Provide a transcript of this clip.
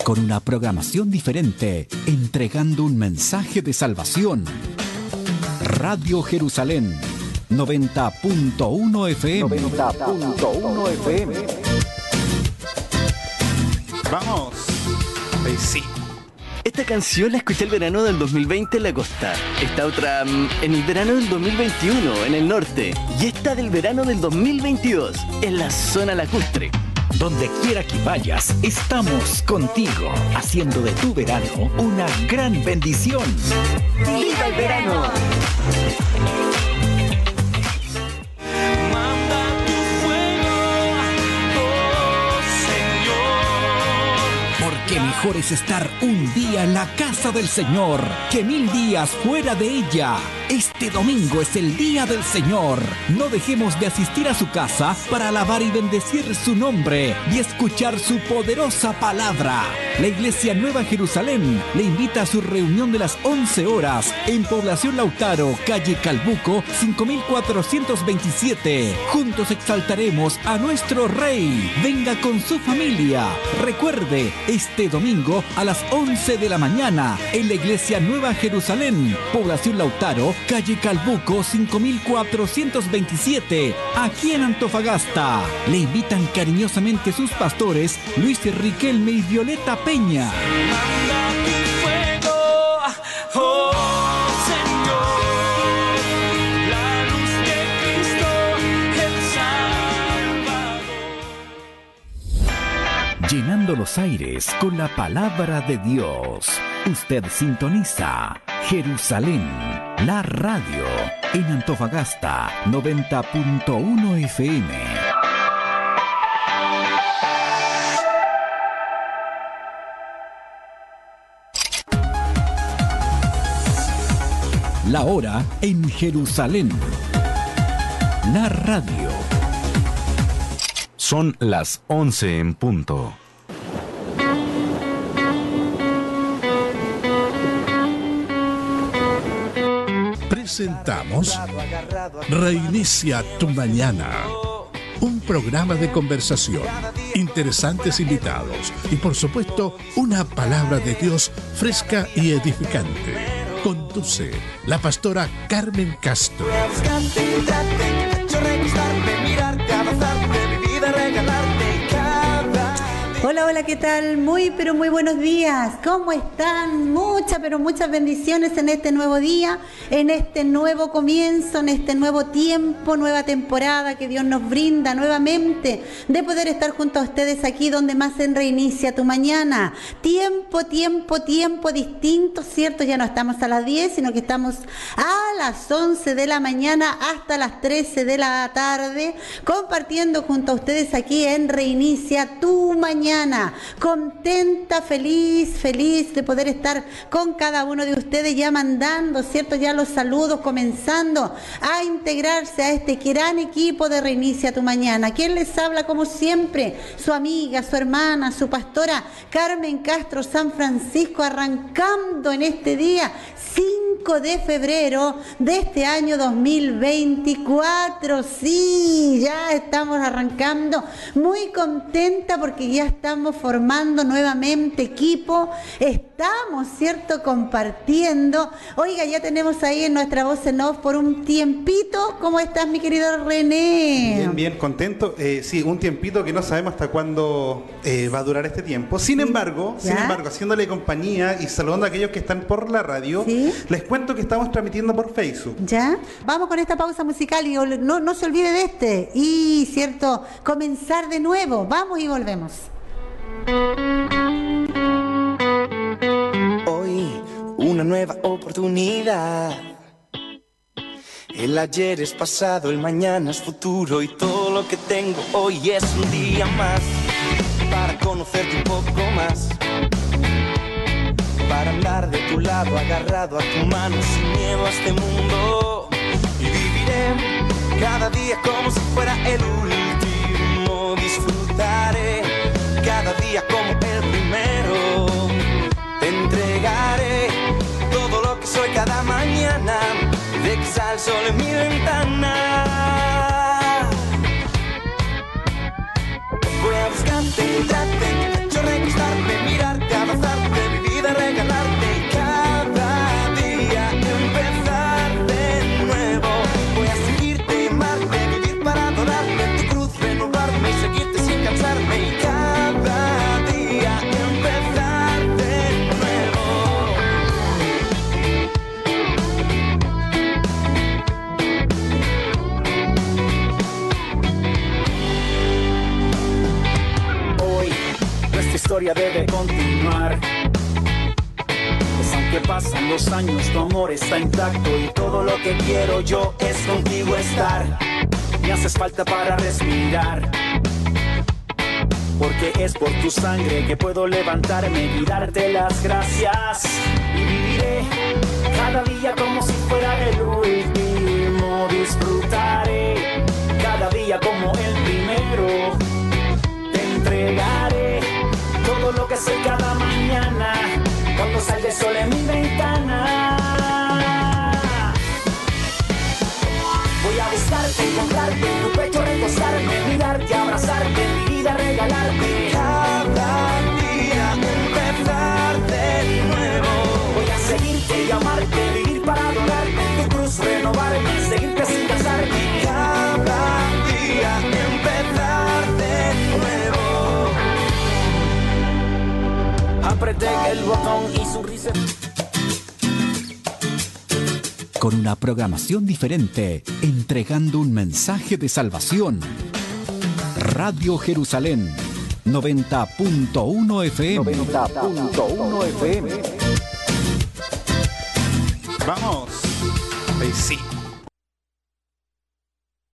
con una programación diferente, entregando un mensaje de salvación. Radio Jerusalén, 90.1 FM. 90.1 FM. Vamos. Sí. Esta canción la escuché el verano del 2020 en la costa. Esta otra en el verano del 2021 en el norte. Y esta del verano del 2022 en la zona lacustre. Donde quiera que vayas, estamos contigo, haciendo de tu verano una gran bendición. ¡Viva el verano! Que mejor es estar un día en la casa del Señor que 1000 días fuera de ella. Este domingo es el día del Señor. No dejemos de asistir a su casa para alabar y bendecir su nombre y escuchar su poderosa palabra. La Iglesia Nueva Jerusalén le invita a su reunión de las 11 horas en Población Lautaro, calle Calbuco, 5427. Juntos exaltaremos a nuestro Rey. Venga con su familia. Recuerde, este domingo a las 11 de la mañana en la Iglesia Nueva Jerusalén, Población Lautaro, calle Calbuco 5427, aquí en Antofagasta. Le invitan cariñosamente sus pastores Luis Riquelme y Violeta Peña. Manda tu fuego, oh Señor, la luz de Cristo, el Salvador. Llenando los aires con la palabra de Dios. Usted sintoniza Jerusalén, la radio, en Antofagasta, 90.1 FM. La hora en Jerusalén, la radio. Son las 11 en punto. Presentamos Reinicia tu Mañana, un programa de conversación, interesantes invitados y por supuesto una palabra de Dios fresca y edificante. Conduce la pastora Carmen Castro. Hola, hola, ¿qué tal? Muy buenos días. ¿Cómo están? Muchas bendiciones en este nuevo día, en este nuevo comienzo, en este nuevo tiempo, nueva temporada que Dios nos brinda nuevamente de poder estar junto a ustedes aquí donde más se reinicia tu mañana. Tiempo distinto, ¿cierto? Ya no estamos a las 10, sino que estamos a las 11 de la mañana hasta las 13 de la tarde, compartiendo junto a ustedes aquí en Reinicia tu Mañana. Contenta, feliz de poder estar con cada uno de ustedes, ya mandando, ¿cierto? Ya los saludos, comenzando a integrarse a este gran equipo de Reinicia tu Mañana. ¿Quién les habla? Como siempre, su amiga, su hermana, su pastora Carmen Castro San Francisco, arrancando en este día 5 de febrero de este año 2024. Sí, ya estamos arrancando, muy contenta porque ya estamos formando nuevamente equipo, estamos, ¿cierto?, compartiendo. Oiga, ya tenemos ahí en nuestra voz en off por un tiempito. ¿Cómo estás, mi querido René? Bien, contento. Sí, un tiempito que no sabemos hasta cuándo va a durar este tiempo. Sin embargo, haciéndole compañía y saludando a aquellos que están por la radio, ¿sí?, les cuento que estamos transmitiendo por Facebook. ¿Ya? Vamos con esta pausa musical y no se olvide de este. Y, ¿cierto?, comenzar de nuevo. Vamos y volvemos. Hoy, una nueva oportunidad. El ayer es pasado, el mañana es futuro y todo lo que tengo hoy es un día más para conocerte un poco más, para andar de tu lado, agarrado a tu mano, sin miedo a este mundo. Y viviré cada día como si fuera el último. Disfrutaré cada día como el primero. Te entregaré todo lo que soy cada mañana, de que sale el sol en mi ventana. Voy a buscarte, encontrarte, yo reconquistarte, mirarte, historia debe continuar. Pues aunque pasan los años, tu amor está intacto y todo lo que quiero yo es contigo estar. Me haces falta para respirar, porque es por tu sangre que puedo levantarme y darte las gracias. Y viviré cada día como si fuera el último. Disfrutaré cada día como el primero. Te entregaré todo lo que soy cada mañana cuando salga el sol en mi ventana. Voy a buscarte, encontrarte, en tu pecho recostarme, mirarte, abrazarte, mi vida regalarte. Cada día empezar de nuevo. Voy a seguirte y amarte, vivir para adorarte, en tu cruz renovarme, seguirte sin cansarme. Cada día empezar de nuevo. Apreté el botón y sonrisa. Con una programación diferente, entregando un mensaje de salvación. Radio Jerusalén, 90.1 FM. 90.1 FM. Vamos. Sí.